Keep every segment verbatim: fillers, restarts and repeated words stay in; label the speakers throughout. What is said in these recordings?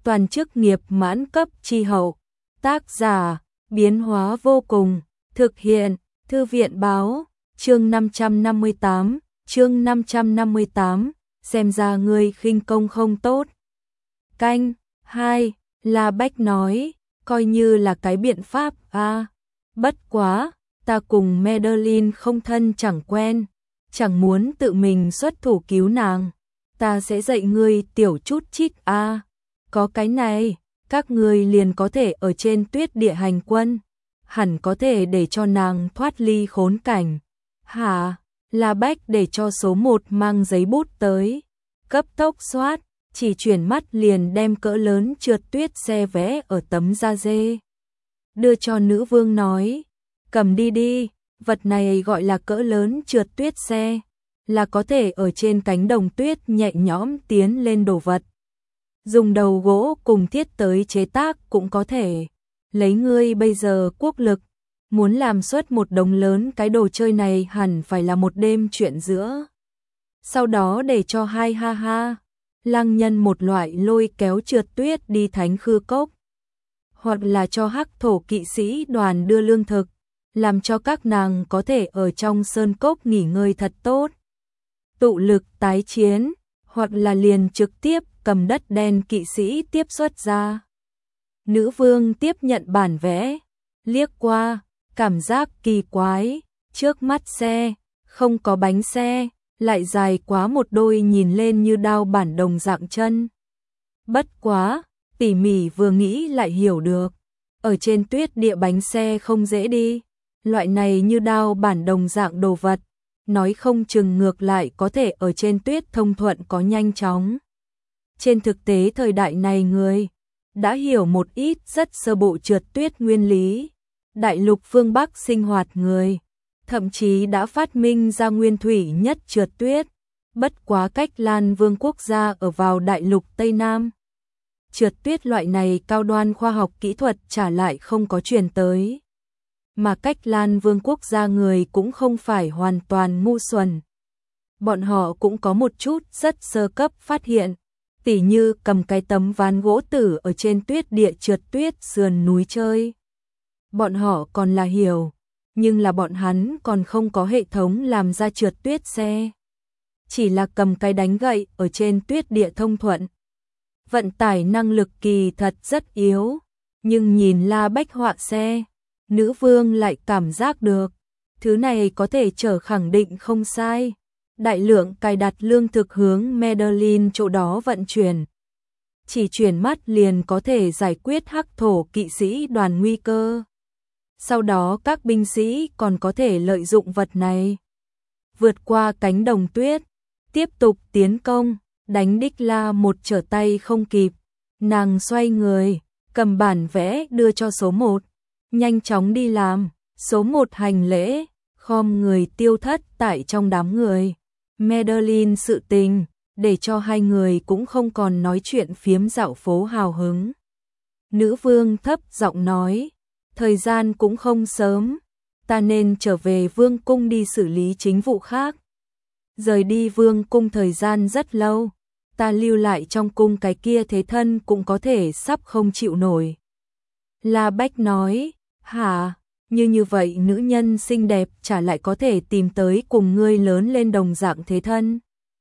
Speaker 1: toàn chức nghiệp mãn cấp chi hậu. Tác giả, biến hóa vô cùng, thực hiện, Thư viện báo, chương năm trăm năm mươi tám, chương năm trăm năm mươi tám, xem ra ngươi khinh công không tốt. Canh, hai, La Bách nói, coi như là cái biện pháp a. À, bất quá, ta cùng Madeline không thân chẳng quen, chẳng muốn tự mình xuất thủ cứu nàng, ta sẽ dạy ngươi tiểu chút chít a. À, có cái này, các ngươi liền có thể ở trên tuyết địa hành quân, hẳn có thể để cho nàng thoát ly khốn cảnh. Hả? La Bách để cho số một mang giấy bút tới, cấp tốc soát, chỉ chuyển mắt liền đem cỡ lớn trượt tuyết xe vẽ ở tấm da dê. Đưa cho nữ vương nói, cầm đi đi, vật này gọi là cỡ lớn trượt tuyết xe, là có thể ở trên cánh đồng tuyết nhẹ nhõm tiến lên đồ vật. Dùng đầu gỗ cùng thiết tới chế tác cũng có thể. Lấy ngươi bây giờ quốc lực, muốn làm xuất một đống lớn cái đồ chơi này hẳn phải là một đêm chuyện giữa. Sau đó để cho hai ha ha, lăng nhân một loại lôi kéo trượt tuyết đi Thánh Khư Cốc. Hoặc là cho hắc thổ kỵ sĩ đoàn đưa lương thực, làm cho các nàng có thể ở trong sơn cốc nghỉ ngơi thật tốt. Tụ lực tái chiến, hoặc là liền trực tiếp cầm đất đen kỵ sĩ tiếp xuất ra. Nữ vương tiếp nhận bản vẽ, liếc qua, cảm giác kỳ quái, trước mắt xe, không có bánh xe, lại dài quá một đôi nhìn lên như đao bản đồng dạng chân. Bất quá, tỉ mỉ vừa nghĩ lại hiểu được, ở trên tuyết địa bánh xe không dễ đi, loại này như đao bản đồng dạng đồ vật, nói không chừng ngược lại có thể ở trên tuyết thông thuận có nhanh chóng. Trên thực tế thời đại này người đã hiểu một ít rất sơ bộ trượt tuyết nguyên lý. Đại lục phương Bắc sinh hoạt người, thậm chí đã phát minh ra nguyên thủy nhất trượt tuyết, bất quá cách Lan Vương quốc gia ở vào đại lục Tây Nam. Trượt tuyết loại này cao đoan khoa học kỹ thuật trả lại không có truyền tới. Mà cách Lan Vương quốc gia người cũng không phải hoàn toàn ngu xuẩn. Bọn họ cũng có một chút rất sơ cấp phát hiện, tỉ như cầm cái tấm ván gỗ tử ở trên tuyết địa trượt tuyết sườn núi chơi. Bọn họ còn là hiểu, nhưng là bọn hắn còn không có hệ thống làm ra trượt tuyết xe. Chỉ là cầm cái đánh gậy ở trên tuyết địa thông thuận. Vận tải năng lực kỳ thật rất yếu, nhưng nhìn La Bách họa xe, nữ vương lại cảm giác được, thứ này có thể trở khẳng định không sai. Đại lượng cài đặt lương thực hướng Madeline chỗ đó vận chuyển. Chỉ chuyển mắt liền có thể giải quyết hắc thổ kỵ sĩ đoàn nguy cơ. Sau đó các binh sĩ còn có thể lợi dụng vật này, vượt qua cánh đồng tuyết, tiếp tục tiến công, đánh đích La một trở tay không kịp. Nàng xoay người, cầm bản vẽ đưa cho số một, nhanh chóng đi làm. Số một hành lễ, khom người tiêu thất tại trong đám người. Madeline sự tình, để cho hai người cũng không còn nói chuyện phiếm dạo phố hào hứng. Nữ vương thấp giọng nói, thời gian cũng không sớm, ta nên trở về vương cung đi xử lý chính vụ khác. Rời đi vương cung thời gian rất lâu, ta lưu lại trong cung cái kia thế thân cũng có thể sắp không chịu nổi. La Bách nói, hả, như như vậy nữ nhân xinh đẹp chả lại có thể tìm tới cùng ngươi lớn lên đồng dạng thế thân.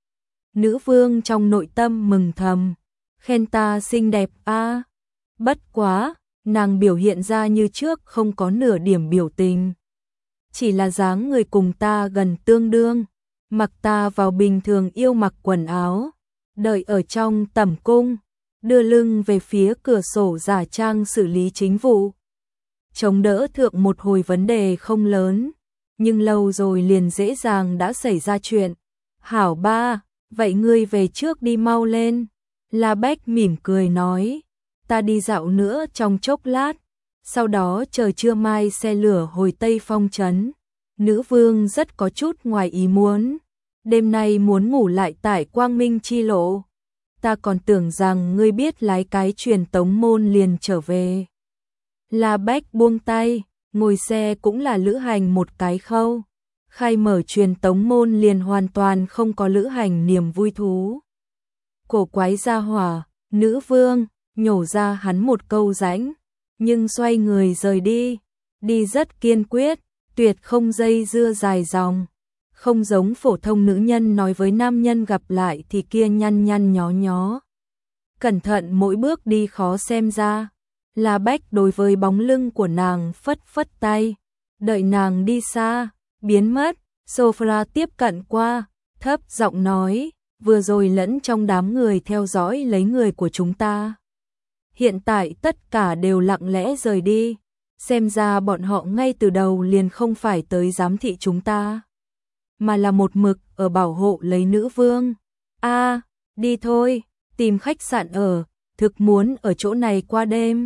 Speaker 1: Nữ vương trong nội tâm mừng thầm, khen ta xinh đẹp a. À. Bất quá, nàng biểu hiện ra như trước không có nửa điểm biểu tình. Chỉ là dáng người cùng ta gần tương đương, mặc ta vào bình thường yêu mặc quần áo, đợi ở trong tẩm cung, đưa lưng về phía cửa sổ giả trang xử lý chính vụ. Chống đỡ thượng một hồi vấn đề không lớn, nhưng lâu rồi liền dễ dàng đã xảy ra chuyện. Hảo ba, vậy ngươi về trước đi mau lên. La Bách mỉm cười nói, ta đi dạo nữa trong chốc lát, sau đó chờ trưa mai xe lửa hồi Tây Phong trấn. Nữ vương rất có chút ngoài ý muốn, đêm nay muốn ngủ lại tại Quang Minh chi lộ. Ta còn tưởng rằng ngươi biết lái cái truyền tống môn liền trở về. La Bách buông tay, ngồi xe cũng là lữ hành một cái khâu. Khai mở truyền tống môn liền hoàn toàn không có lữ hành niềm vui thú. Cổ quái gia hỏa, nữ vương, nhổ ra hắn một câu rãnh, nhưng xoay người rời đi, đi rất kiên quyết, tuyệt không dây dưa dài dòng, không giống phổ thông nữ nhân nói với nam nhân gặp lại thì kia nhăn nhăn nhó nhó. Cẩn thận mỗi bước đi khó xem ra. La Bách đối với bóng lưng của nàng phất phất tay, đợi nàng đi xa, biến mất, Sophia tiếp cận qua, thấp giọng nói, vừa rồi lẫn trong đám người theo dõi lấy người của chúng ta. Hiện tại tất cả đều lặng lẽ rời đi, xem ra bọn họ ngay từ đầu liền không phải tới giám thị chúng ta, mà là một mực ở bảo hộ lấy nữ vương. A, à, đi thôi, tìm khách sạn ở, thực muốn ở chỗ này qua đêm.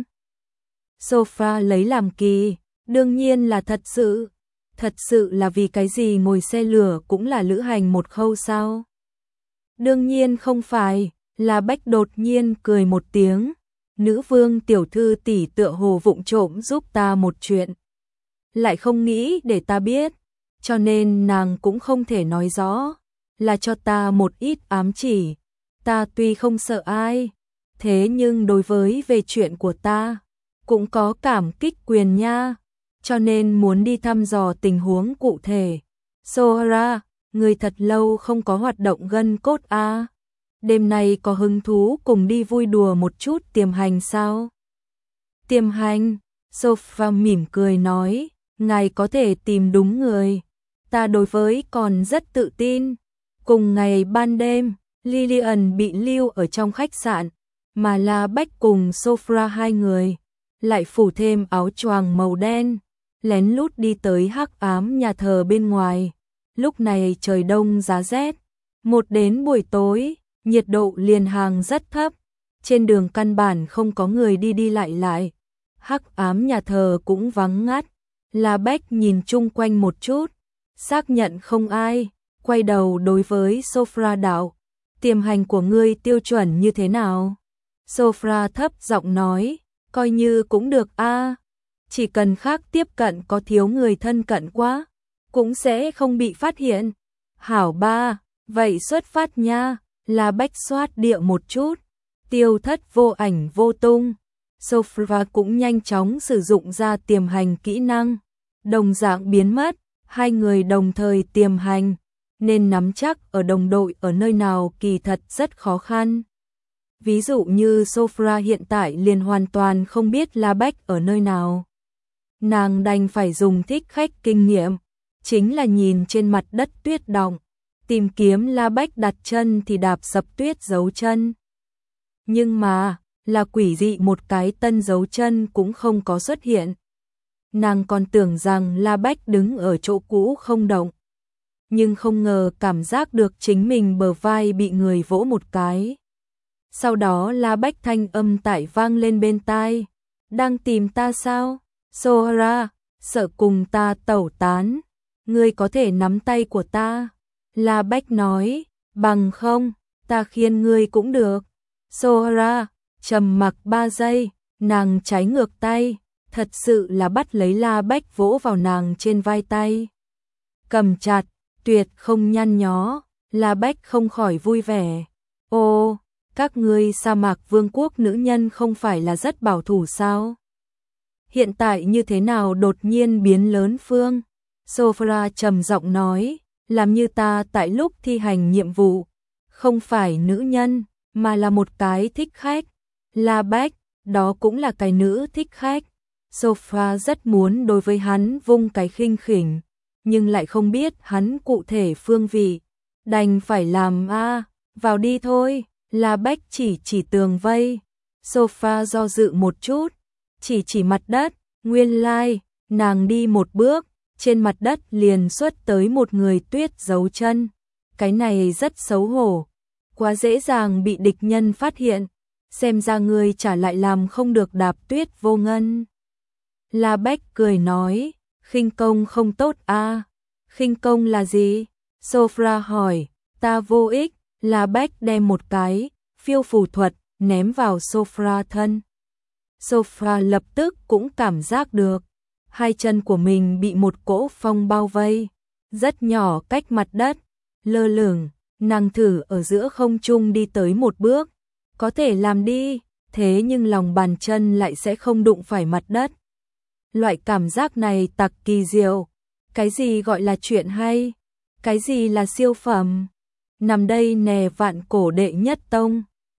Speaker 1: Sophia lấy làm kỳ, đương nhiên là thật sự. Thật sự là vì cái gì ngồi xe lửa cũng là lữ hành một khâu sao? Đương nhiên không phải, La Bách đột nhiên cười một tiếng. Nữ vương tiểu thư tỷ tựa hồ vụng trộm giúp ta một chuyện. Lại không nghĩ để ta biết, cho nên nàng cũng không thể nói rõ, là cho ta một ít ám chỉ. Ta tuy không sợ ai, thế nhưng đối với về chuyện của ta, cũng có cảm kích quyền nha, cho nên muốn đi thăm dò tình huống cụ thể. Sohara, người thật lâu không có hoạt động gân cốt a. À. Đêm nay có hứng thú cùng đi vui đùa một chút tiềm hành sao? Tiềm hành, Sophia mỉm cười nói, ngài có thể tìm đúng người. Ta đối với còn rất tự tin. Cùng ngày ban đêm, Lillian bị lưu ở trong khách sạn, mà La Bách cùng Sophia hai người lại phủ thêm áo choàng màu đen, lén lút đi tới hắc ám nhà thờ bên ngoài. Lúc này trời đông giá rét, một đến buổi tối, nhiệt độ liền hàng rất thấp, trên đường căn bản không có người đi đi lại lại. Hắc ám nhà thờ cũng vắng ngắt, La Bách nhìn chung quanh một chút, xác nhận không ai, quay đầu đối với Sophia đạo, tiềm hành của ngươi tiêu chuẩn như thế nào? Sophia thấp giọng nói, coi như cũng được a, à. Chỉ cần khác tiếp cận có thiếu người thân cận quá, cũng sẽ không bị phát hiện. Hảo ba, vậy xuất phát nha. La Bách xoát địa một chút, tiêu thất vô ảnh vô tung. Sophia cũng nhanh chóng sử dụng ra tiềm hành kỹ năng, đồng dạng biến mất, hai người đồng thời tiềm hành, nên nắm chắc ở đồng đội ở nơi nào kỳ thật rất khó khăn. Ví dụ như Sophia hiện tại liền hoàn toàn không biết La Bách ở nơi nào. Nàng đành phải dùng thích khách kinh nghiệm, chính là nhìn trên mặt đất tuyết đọng, tìm kiếm La Bách đặt chân thì đạp sập tuyết dấu chân. Nhưng mà, là quỷ dị một cái tân dấu chân cũng không có xuất hiện. Nàng còn tưởng rằng La Bách đứng ở chỗ cũ không động. Nhưng không ngờ cảm giác được chính mình bờ vai bị người vỗ một cái. Sau đó La Bách thanh âm tại vang lên bên tai. Đang tìm ta sao? Sohara, sợ cùng ta tẩu tán. Ngươi có thể nắm tay của ta. La Bách nói, bằng không, ta khiêng ngươi cũng được. Sohara, trầm mặc ba giây, nàng trái ngược tay, thật sự là bắt lấy La Bách vỗ vào nàng trên vai tay. Cầm chặt, tuyệt không nhăn nhó, La Bách không khỏi vui vẻ. Ô, các ngươi sa mạc vương quốc nữ nhân không phải là rất bảo thủ sao? Hiện tại như thế nào đột nhiên biến lớn phương? Sophia trầm giọng nói, làm như ta tại lúc thi hành nhiệm vụ, không phải nữ nhân, mà là một cái thích khách. La Bách, đó cũng là cái nữ thích khách. Sophia rất muốn đối với hắn vung cái khinh khỉnh, nhưng lại không biết hắn cụ thể phương vị, đành phải làm a, à, vào đi thôi. La Bách chỉ chỉ tường vây. Sophia do dự một chút, chỉ chỉ mặt đất, nguyên lai, like, nàng đi một bước, trên mặt đất liền xuất tới một người tuyết dấu chân. Cái này rất xấu hổ, quá dễ dàng bị địch nhân phát hiện, xem ra người trả lại làm không được đạp tuyết vô ngân. La Bách cười nói, khinh công không tốt a. À? Khinh công là gì? Sophia hỏi, ta vô ích. La Bách đem một cái phiêu phù thuật ném vào Sophia thân. Sophia lập tức cũng cảm giác được hai chân của mình bị một cỗ phong bao vây, rất nhỏ cách mặt đất, lơ lửng, nàng thử ở giữa không trung đi tới một bước, có thể làm đi, thế nhưng lòng bàn chân lại sẽ không đụng phải mặt đất. Loại cảm giác này tặc kỳ diệu. Cái gì gọi là chuyện hay? Cái gì là siêu phẩm? Nằm đây nè vạn cổ đệ nhất tông.